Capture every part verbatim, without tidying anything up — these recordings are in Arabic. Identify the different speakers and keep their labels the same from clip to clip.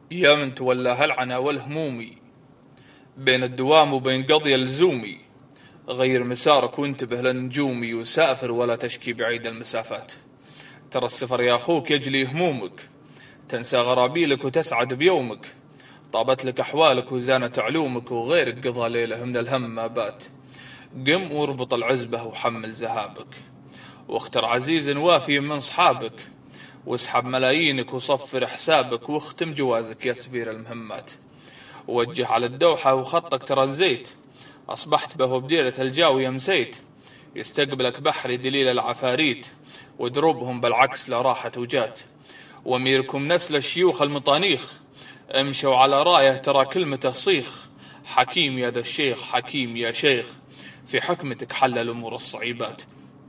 Speaker 1: يا من تولى هالعنا والهمومي بين الدوام وبين قضي اللزومي، غير مسارك وانتبه لنجومي، وسافر ولا تشكي بعيد المسافات. ترى السفر يا أخوك يجلي همومك، تنسى غرابيلك وتسعد بيومك. طابت لك أحوالك وزانت علومك، وغيرك قضى ليلة من الهم ما بات. قم واربط العزبة وحمل زهابك، واختر عزيز وافي من صحابك، واسحب ملايينك وصفر حسابك، واختم جوازك يا سفير المهمات. ووجه على الدوحة وخطك ترنزيت، أصبحت به بديرة الجاوية مسيت. يستقبلك بحر دليل العفاريت، ودروبهم بالعكس لا راحت وجات. واميركم نسل الشيوخ المطانيخ، امشوا على رايه ترى كلمته صيخ. حكيم يا ذا الشيخ، حكيم يا شيخ، في حكمتك حل الأمور الصعيبات.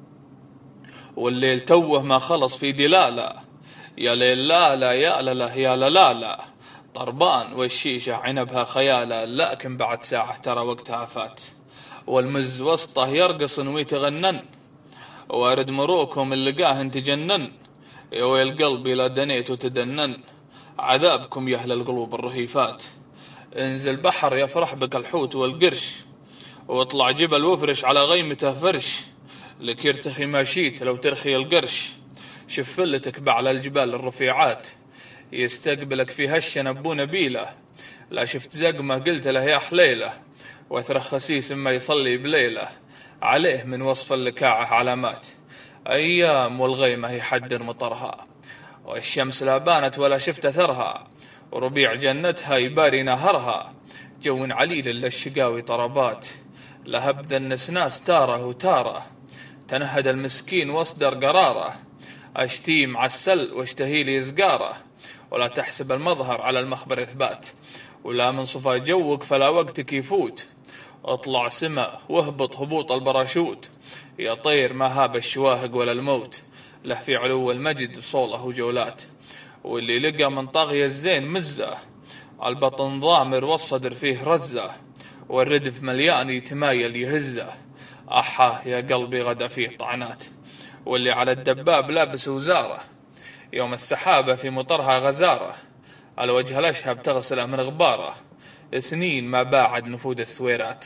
Speaker 1: والليل توه ما خلص في دلالة، يا ليل لا لا يا لا لا يا لا لا لا. طربان والشيشة عنبها خيالة، لكن بعد ساعة ترى وقتها فات. والمز وسطه يرقص ويتغنن، وارد مروكم اللي لقاه تجنن. يا ويل قلبي لا دنيت وتدنن، عذابكم يا أهل القلوب الرهيفات. انزل بحر يفرح بك الحوت والقرش، واطلع جبل وافرش على غيمته فرش. لك يرتخي ماشيت لو ترخي القرش، شفلتك بعلى الجبال الرفيعات. يستقبلك في هشة نبو نبيلة، لا شفت زقمة قلت له يا حليلة. واثر خسيس ما يصلي بليلة، عليه من وصف اللكاعة علامات. أيام والغيمة يحدر مطرها، والشمس لا بانت ولا شفت أثرها. وربيع جنتها يباري نهرها، جو عليل للشقاوي طربات. لهب ذا النسناس تاره وتاره، تنهد المسكين واصدر قراره. أشتيم عسل واشتهيلي زقاره، ولا تحسب المظهر على المخبر إثبات. ولا من صفا جوك فلا وقتك يفوت، اطلع سما واهبط هبوط البراشوت. يا طير ما هاب الشواهق ولا الموت، له في علو المجد صوله وجولات. واللي لقى من طاغية الزين مزه، البطن ضامر والصدر فيه رزه، والردف مليان يتمايل يهزه. أحا يا قلبي غدا فيه طعنات. واللي على الدباب لابس وزاره، يوم السحابة في مطرها غزارة. الوجه الأشهب تغسله من غباره، سنين ما باعد نفود الثويرات.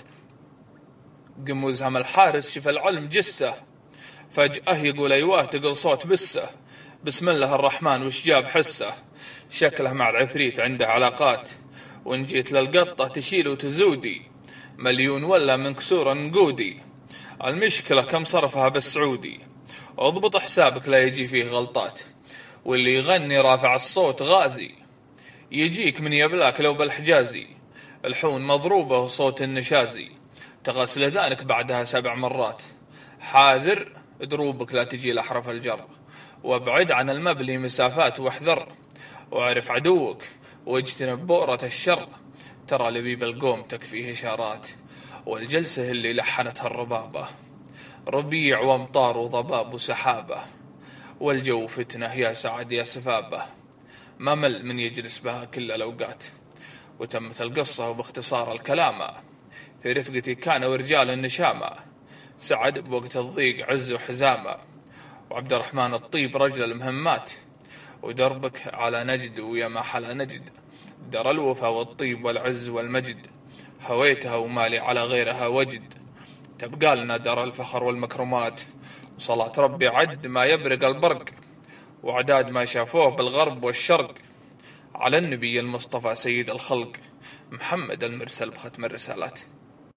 Speaker 1: قم وزهم الحارس شف العلم جسه، فجأة يقول أيواه تقل صوت بسه. بسم الله الرحمن وش جاب حسه، شكله مع العفريت عنده علاقات. وإن جيت للقطة تشيل وتزودي، مليون ولا من كسور نقودي. المشكلة كم صرفها بالسعودي، اضبط حسابك لا يجي فيه غلطات. واللي يغني رافع الصوت غازي، يجيك من يبلاك لو بالحجازي. الحون مضروبة وصوت النشازي، تغسل ذانك بعدها سبع مرات. حاذر دروبك لا تجي لأحرف الجر، وابعد عن المبلي مسافات واحذر. واعرف عدوك واجتنب بؤرة الشر، ترى لبيب القوم تكفيه إشارات. والجلسة اللي لحنتها الربابة، ربيع وامطار وضباب وسحابة. والجو فتنة يا سعد يا سفابة، ما مل من يجلس بها كل الأوقات. وتمت القصة وباختصار الكلام، في رفقتي كانوا رجال النشامة. سعد بوقت الضيق عز وحزامة، وعبد الرحمن الطيب رجل المهمات. ودربك على نجد ويا ما حلا نجد، در الوفا والطيب والعز والمجد. هويتها ومالي على غيرها وجد، تبقى لنا دار الفخر والمكرمات. وصلاة ربي عد ما يبرق البرق، وعداد ما شافوه بالغرب والشرق. على النبي المصطفى سيد الخلق، محمد المرسل بختم الرسالات.